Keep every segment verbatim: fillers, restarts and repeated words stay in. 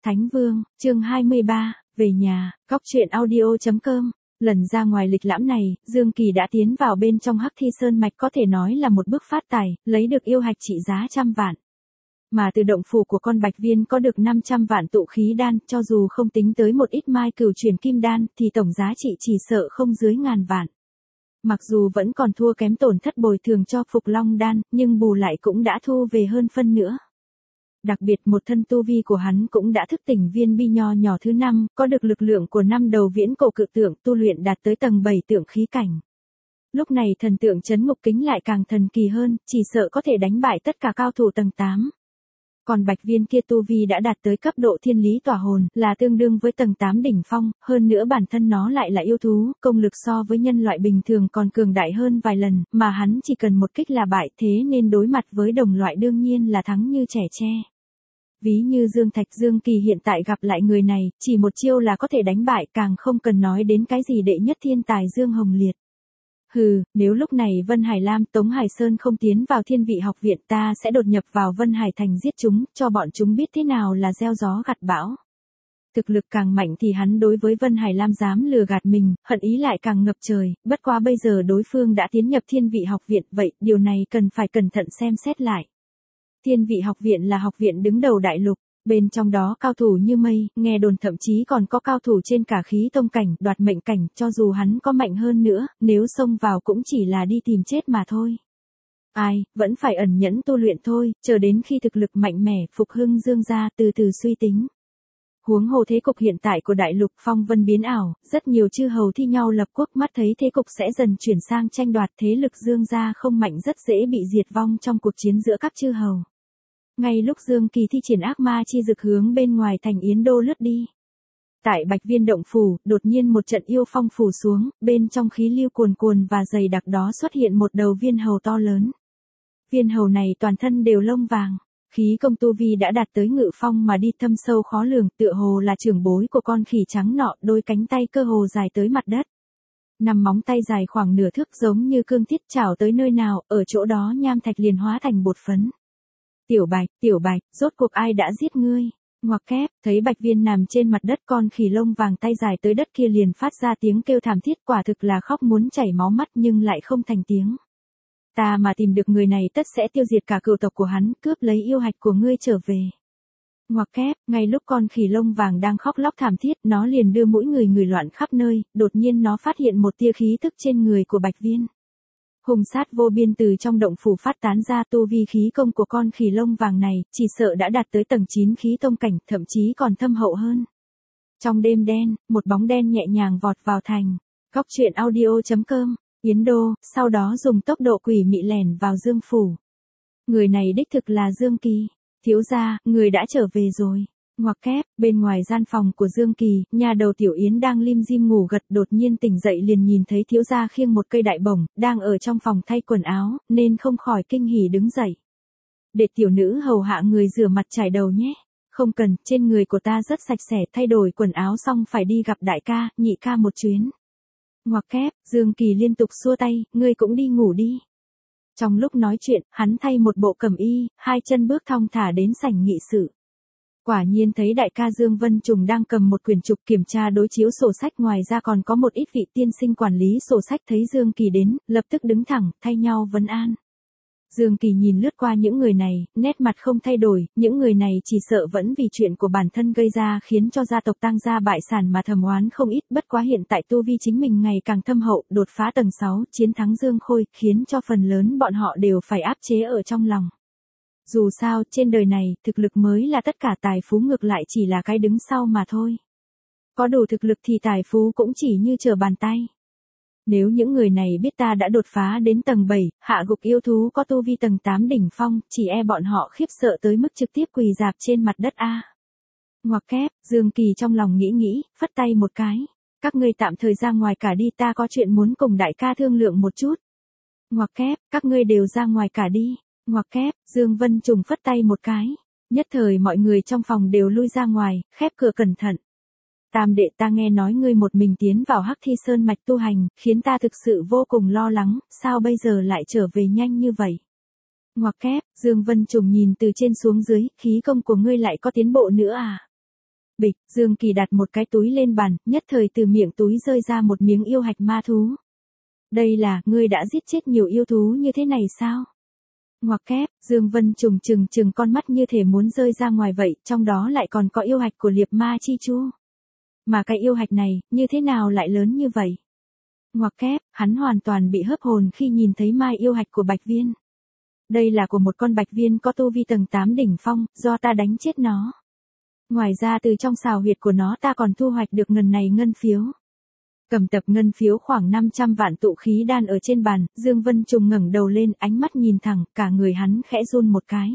Thánh Vương, chương hai mươi ba, về nhà, góc truyện audio chấm com. Lần ra ngoài lịch lãm này, Dương Kỳ đã tiến vào bên trong Hắc Thi Sơn Mạch, có thể nói là một bước phát tài, lấy được yêu hạch trị giá trăm vạn. Mà từ động phủ của con Bạch Viên có được năm trăm vạn tụ khí đan, cho dù không tính tới một ít mai cửu chuyển kim đan, thì tổng giá trị chỉ sợ không dưới ngàn vạn. Mặc dù vẫn còn thua kém tổn thất bồi thường cho Phục Long đan, nhưng bù lại cũng đã thu về hơn phân nữa. Đặc biệt một thân tu vi của hắn cũng đã thức tỉnh viên bi nho nhỏ thứ năm, có được lực lượng của năm đầu viễn cổ cự tượng, tu luyện đạt tới tầng bảy tượng khí cảnh. Lúc này thần tượng trấn ngục kính lại càng thần kỳ hơn, chỉ sợ có thể đánh bại tất cả cao thủ tầng tám. Còn Bạch Viên kia tu vi đã đạt tới cấp độ thiên lý tỏa hồn, là tương đương với tầng tám đỉnh phong, hơn nữa bản thân nó lại là yêu thú, công lực so với nhân loại bình thường còn cường đại hơn vài lần, mà hắn chỉ cần một kích là bại, thế nên đối mặt với đồng loại đương nhiên là thắng như trẻ tre. Ví như Dương Thạch, Dương Kỳ hiện tại gặp lại người này, chỉ một chiêu là có thể đánh bại, càng không cần nói đến cái gì đệ nhất thiên tài Dương Hồng Liệt. Hừ, nếu lúc này Vân Hải Lam, Tống Hải Sơn không tiến vào Thiên Vị học viện, ta sẽ đột nhập vào Vân Hải Thành giết chúng, cho bọn chúng biết thế nào là gieo gió gặt bão. Thực lực càng mạnh thì hắn đối với Vân Hải Lam dám lừa gạt mình, hận ý lại càng ngập trời, bất quá bây giờ đối phương đã tiến nhập Thiên Vị học viện, vậy điều này cần phải cẩn thận xem xét lại. Thiên Vị học viện là học viện đứng đầu đại lục, bên trong đó cao thủ như mây, nghe đồn thậm chí còn có cao thủ trên cả khí tông cảnh, đoạt mệnh cảnh, cho dù hắn có mạnh hơn nữa, nếu xông vào cũng chỉ là đi tìm chết mà thôi. Ai, vẫn phải ẩn nhẫn tu luyện thôi, chờ đến khi thực lực mạnh mẽ, phục hưng Dương gia, từ từ suy tính. Huống hồ thế cục hiện tại của đại lục phong vân biến ảo, rất nhiều chư hầu thi nhau lập quốc, mắt thấy thế cục sẽ dần chuyển sang tranh đoạt, thế lực Dương gia không mạnh rất dễ bị diệt vong trong cuộc chiến giữa các chư hầu. Ngay lúc Dương Kỳ thi triển ác ma chi dực hướng bên ngoài thành Yến Đô lướt đi. Tại Bạch Viên động phủ, đột nhiên một trận yêu phong phủ xuống, bên trong khí lưu cuồn cuồn và dày đặc đó xuất hiện một đầu viên hầu to lớn. Viên hầu này toàn thân đều lông vàng, khí công tu vi đã đạt tới ngự phong mà đi thâm sâu khó lường, tựa hồ là trưởng bối của con khỉ trắng nọ, đôi cánh tay cơ hồ dài tới mặt đất. Năm móng tay dài khoảng nửa thước giống như cương thiết, chảo tới nơi nào, ở chỗ đó nham thạch liền hóa thành bột phấn. Tiểu Bạch, Tiểu Bạch, rốt cuộc ai đã giết ngươi? Ngoặc kép, thấy Bạch Viên nằm trên mặt đất, con khỉ lông vàng tay dài tới đất kia liền phát ra tiếng kêu thảm thiết, quả thực là khóc muốn chảy máu mắt nhưng lại không thành tiếng. Ta mà tìm được người này tất sẽ tiêu diệt cả cựu tộc của hắn, cướp lấy yêu hạch của ngươi trở về. Ngoặc kép, ngay lúc con khỉ lông vàng đang khóc lóc thảm thiết, nó liền đưa mũi người người loạn khắp nơi, đột nhiên nó phát hiện một tia khí tức trên người của Bạch Viên. Hùng sát vô biên từ trong động phủ phát tán ra, tu vi khí công của con khỉ lông vàng này, chỉ sợ đã đạt tới tầng chín khí tông cảnh, thậm chí còn thâm hậu hơn. Trong đêm đen, một bóng đen nhẹ nhàng vọt vào thành. Góc truyện audio chấm com, Yến Đô, sau đó dùng tốc độ quỷ mị lẻn vào Dương phủ. Người này đích thực là Dương Kỳ. Thiếu gia, người đã trở về rồi. Ngoặc kép, bên ngoài gian phòng của Dương Kỳ, nhà đầu Tiểu Yến đang lim dim ngủ gật, đột nhiên tỉnh dậy liền nhìn thấy thiếu gia khiêng một cây đại bổng, đang ở trong phòng thay quần áo, nên không khỏi kinh hỉ đứng dậy. Để tiểu nữ hầu hạ người rửa mặt chải đầu nhé. Không cần, trên người của ta rất sạch sẽ, thay đổi quần áo xong phải đi gặp đại ca, nhị ca một chuyến. Ngoặc kép, Dương Kỳ liên tục xua tay, ngươi cũng đi ngủ đi. Trong lúc nói chuyện, hắn thay một bộ cẩm y, hai chân bước thong thả đến sảnh nghị sự. Quả nhiên thấy đại ca Dương Vân Trùng đang cầm một quyển trục kiểm tra đối chiếu sổ sách, ngoài ra còn có một ít vị tiên sinh quản lý sổ sách thấy Dương Kỳ đến, lập tức đứng thẳng, thay nhau vấn an. Dương Kỳ nhìn lướt qua những người này, nét mặt không thay đổi, những người này chỉ sợ vẫn vì chuyện của bản thân gây ra khiến cho gia tộc tang gia bại sản mà thầm oán không ít, bất quá hiện tại tu vi chính mình ngày càng thâm hậu, đột phá tầng sáu, chiến thắng Dương Khôi, khiến cho phần lớn bọn họ đều phải áp chế ở trong lòng. Dù sao, trên đời này, thực lực mới là tất cả, tài phú ngược lại chỉ là cái đứng sau mà thôi. Có đủ thực lực thì tài phú cũng chỉ như trở bàn tay. Nếu những người này biết ta đã đột phá đến tầng bảy, hạ gục yêu thú có tu vi tầng tám đỉnh phong, chỉ e bọn họ khiếp sợ tới mức trực tiếp quỳ rạp trên mặt đất a. Ngoặc kép, Dương Kỳ trong lòng nghĩ nghĩ, phất tay một cái. Các ngươi tạm thời ra ngoài cả đi, ta có chuyện muốn cùng đại ca thương lượng một chút. Ngoặc kép, các ngươi đều ra ngoài cả đi. Ngoặc kép, Dương Vân Trùng phất tay một cái. Nhất thời mọi người trong phòng đều lui ra ngoài, khép cửa cẩn thận. Tam đệ, ta nghe nói ngươi một mình tiến vào Hắc Thi Sơn Mạch tu hành, khiến ta thực sự vô cùng lo lắng, sao bây giờ lại trở về nhanh như vậy? Ngoặc kép, Dương Vân Trùng nhìn từ trên xuống dưới, khí công của ngươi lại có tiến bộ nữa à? Bịch, Dương Kỳ đặt một cái túi lên bàn, nhất thời từ miệng túi rơi ra một miếng yêu hạch ma thú. Đây là, ngươi đã giết chết nhiều yêu thú như thế này sao? Ngoặc kép, Dương Vân trùng trừng trừng con mắt như thể muốn rơi ra ngoài vậy, trong đó lại còn có yêu hạch của liệp ma chi chu. Mà cái yêu hạch này, như thế nào lại lớn như vậy? Ngoặc kép, hắn hoàn toàn bị hớp hồn khi nhìn thấy mai yêu hạch của Bạch Viên. Đây là của một con Bạch Viên có tu vi tầng tám đỉnh phong, do ta đánh chết nó. Ngoài ra từ trong xào huyệt của nó ta còn thu hoạch được ngần này ngân phiếu. Cầm tập ngân phiếu khoảng năm trăm vạn tụ khí đan ở trên bàn, Dương Vân Trùng ngẩng đầu lên, ánh mắt nhìn thẳng, cả người hắn khẽ run một cái.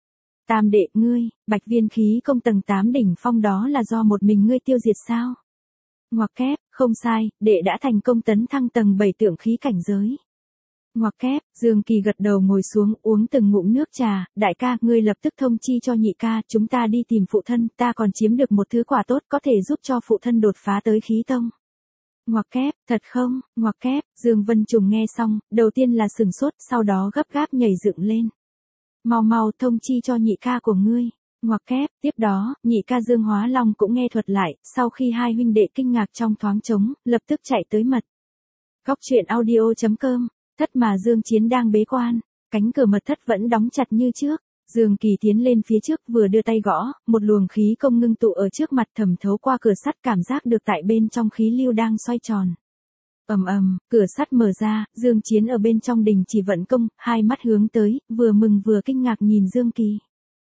Tam đệ, ngươi, Bạch Viên khí công tầng tám đỉnh phong đó là do một mình ngươi tiêu diệt sao? Ngoặc kép, không sai, đệ đã thành công tấn thăng tầng bảy tượng khí cảnh giới. Ngoặc kép, Dương Kỳ gật đầu ngồi xuống uống từng ngụm nước trà, đại ca, ngươi lập tức thông chi cho nhị ca, chúng ta đi tìm phụ thân, ta còn chiếm được một thứ quà tốt có thể giúp cho phụ thân đột phá tới khí tông. Ngoặc kép, thật không? Ngoặc kép, Dương Vân Trùng nghe xong, đầu tiên là sừng sốt, sau đó gấp gáp nhảy dựng lên. Mau mau thông chi cho nhị ca của ngươi. Ngoặc kép, tiếp đó, nhị ca Dương Hóa Long cũng nghe thuật lại, sau khi hai huynh đệ kinh ngạc trong thoáng trống, lập tức chạy tới mật. Góc truyện audio chấm com, thất mà Dương Chiến đang bế quan, cánh cửa mật thất vẫn đóng chặt như trước. Dương Kỳ tiến lên phía trước vừa đưa tay gõ, một luồng khí công ngưng tụ ở trước mặt thẩm thấu qua cửa sắt, cảm giác được tại bên trong khí lưu đang xoay tròn. Ầm ầm, cửa sắt mở ra, Dương Chiến ở bên trong đình chỉ vận công, hai mắt hướng tới, vừa mừng vừa kinh ngạc nhìn Dương Kỳ.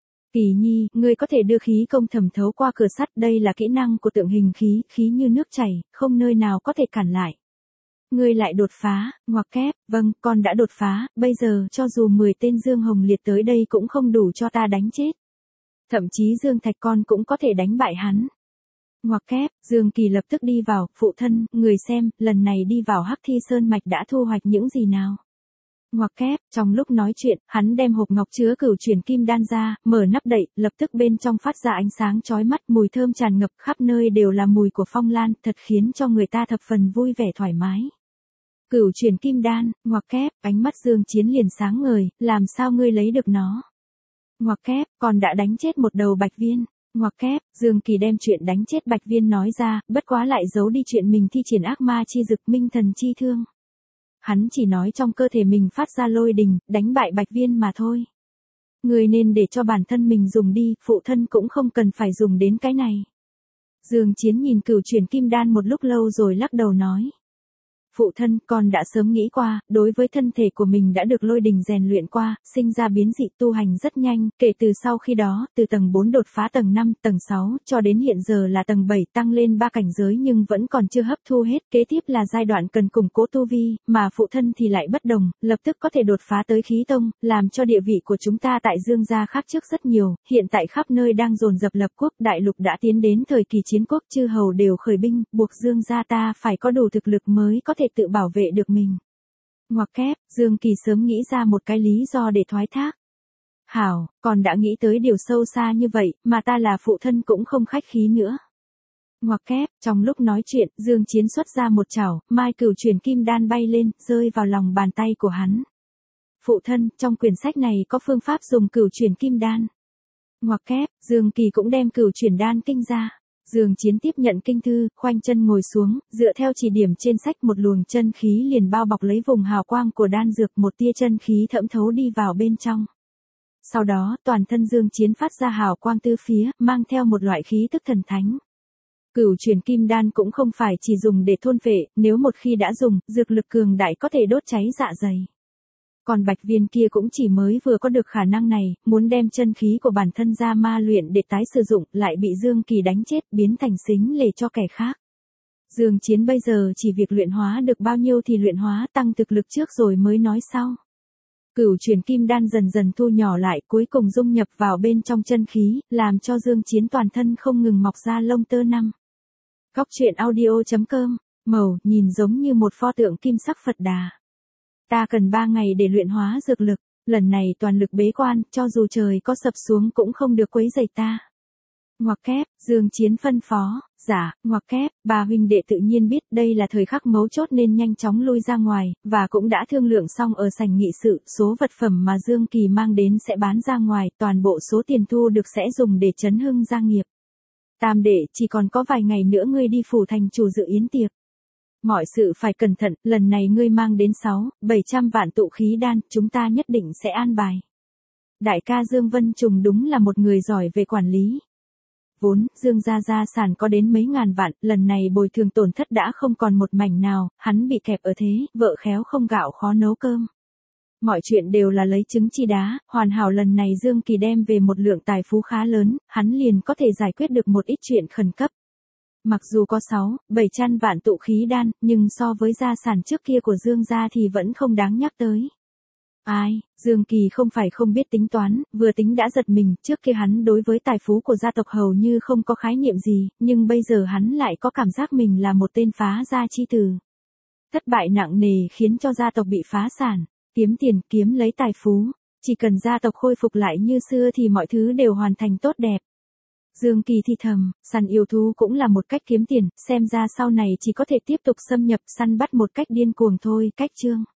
Kỳ nhi, ngươi có thể đưa khí công thẩm thấu qua cửa sắt, đây là kỹ năng của tượng hình khí, khí như nước chảy, không nơi nào có thể cản lại. Ngươi lại đột phá, ngoặc kép, vâng, con đã đột phá, bây giờ cho dù mười tên Dương Hồng Liệt tới đây cũng không đủ cho ta đánh chết. Thậm chí Dương Thạch con cũng có thể đánh bại hắn. Ngoặc kép, Dương Kỳ lập tức đi vào, phụ thân, người xem, lần này đi vào Hắc Thi Sơn Mạch đã thu hoạch những gì nào. Ngoặc kép, trong lúc nói chuyện, hắn đem hộp ngọc chứa cửu chuyển kim đan ra, mở nắp đậy, lập tức bên trong phát ra ánh sáng chói mắt, mùi thơm tràn ngập khắp nơi đều là mùi của phong lan, thật khiến cho người ta thập phần vui vẻ thoải mái. Cửu chuyển kim đan, ngoặc kép, ánh mắt Dương Chiến liền sáng ngời, làm sao ngươi lấy được nó? Ngoặc kép, còn đã đánh chết một đầu Bạch Viên. Ngoặc kép, Dương Kỳ đem chuyện đánh chết Bạch Viên nói ra, bất quá lại giấu đi chuyện mình thi triển ác ma chi dực minh thần chi thương. Hắn chỉ nói trong cơ thể mình phát ra lôi đình, đánh bại Bạch Viên mà thôi. Người nên để cho bản thân mình dùng đi, phụ thân cũng không cần phải dùng đến cái này. Dương Chiến nhìn cửu chuyển kim đan một lúc lâu rồi lắc đầu nói. Phụ thân, con đã sớm nghĩ qua, đối với thân thể của mình đã được lôi đình rèn luyện qua, sinh ra biến dị tu hành rất nhanh, kể từ sau khi đó, từ tầng bốn đột phá tầng năm, tầng sáu, cho đến hiện giờ là tầng bảy, tăng lên ba cảnh giới nhưng vẫn còn chưa hấp thu hết, kế tiếp là giai đoạn cần củng cố tu vi, mà phụ thân thì lại bất đồng, lập tức có thể đột phá tới khí tông, làm cho địa vị của chúng ta tại Dương gia khác trước rất nhiều, hiện tại khắp nơi đang dồn dập lập quốc, đại lục đã tiến đến thời kỳ chiến quốc, chư hầu đều khởi binh, buộc Dương gia ta phải có đủ thực lực mới có thể tự bảo vệ được mình. Ngoặc kép, Dương Kỳ sớm nghĩ ra một cái lý do để thoái thác. Hảo, còn đã nghĩ tới điều sâu xa như vậy, mà ta là phụ thân cũng không khách khí nữa. Ngoặc kép, trong lúc nói chuyện, Dương Chiến xuất ra một chảo, mai cửu chuyển kim đan bay lên, rơi vào lòng bàn tay của hắn. Phụ thân, trong quyển sách này có phương pháp dùng cửu chuyển kim đan. Ngoặc kép, Dương Kỳ cũng đem cửu chuyển đan kinh ra. Dương Chiến tiếp nhận kinh thư, khoanh chân ngồi xuống, dựa theo chỉ điểm trên sách một luồng chân khí liền bao bọc lấy vùng hào quang của đan dược, một tia chân khí thẫm thấu đi vào bên trong. Sau đó, toàn thân Dương Chiến phát ra hào quang tứ phía, mang theo một loại khí tức thần thánh. Cửu chuyển kim đan cũng không phải chỉ dùng để thôn phệ, nếu một khi đã dùng, dược lực cường đại có thể đốt cháy dạ dày. Còn Bạch Viên kia cũng chỉ mới vừa có được khả năng này, muốn đem chân khí của bản thân ra ma luyện để tái sử dụng, lại bị Dương Kỳ đánh chết, biến thành xính lề cho kẻ khác. Dương Chiến bây giờ chỉ việc luyện hóa được bao nhiêu thì luyện hóa, tăng thực lực trước rồi mới nói sau. Cửu chuyển kim đan dần dần thu nhỏ lại, cuối cùng dung nhập vào bên trong chân khí, làm cho Dương Chiến toàn thân không ngừng mọc ra lông tơ năm. Góc truyện audio chấm com, màu, nhìn giống như một pho tượng kim sắc Phật Đà. Ta cần ba ngày để luyện hóa dược lực, lần này toàn lực bế quan, cho dù trời có sập xuống cũng không được quấy rầy ta. Ngoặc kép, Dương Chiến phân phó, giả, ngoặc kép, bà huynh đệ tự nhiên biết đây là thời khắc mấu chốt nên nhanh chóng lui ra ngoài, và cũng đã thương lượng xong ở sảnh nghị sự, số vật phẩm mà Dương Kỳ mang đến sẽ bán ra ngoài, toàn bộ số tiền thu được sẽ dùng để chấn hưng gia nghiệp. Tam đệ, chỉ còn có vài ngày nữa ngươi đi phủ thành chủ dự yến tiệc. Mọi sự phải cẩn thận, lần này ngươi mang đến sáu, bảy trăm vạn tụ khí đan, chúng ta nhất định sẽ an bài. Đại ca Dương Vân Trùng đúng là một người giỏi về quản lý. Vốn, Dương gia gia sản có đến mấy ngàn vạn, lần này bồi thường tổn thất đã không còn một mảnh nào, hắn bị kẹp ở thế, vợ khéo không gạo khó nấu cơm. Mọi chuyện đều là lấy trứng chi đá, hoàn hảo lần này Dương Kỳ đem về một lượng tài phú khá lớn, hắn liền có thể giải quyết được một ít chuyện khẩn cấp. Mặc dù có sáu, bảy trăm vạn tụ khí đan, nhưng so với gia sản trước kia của Dương gia thì vẫn không đáng nhắc tới. Ai, Dương Kỳ không phải không biết tính toán, vừa tính đã giật mình, trước kia hắn đối với tài phú của gia tộc hầu như không có khái niệm gì, nhưng bây giờ hắn lại có cảm giác mình là một tên phá gia chi tử. Thất bại nặng nề khiến cho gia tộc bị phá sản, kiếm tiền, kiếm lấy tài phú, chỉ cần gia tộc khôi phục lại như xưa thì mọi thứ đều hoàn thành tốt đẹp. Dương Kỳ thì thầm, săn yêu thú cũng là một cách kiếm tiền, xem ra sau này chỉ có thể tiếp tục xâm nhập săn bắt một cách điên cuồng thôi. Cách chương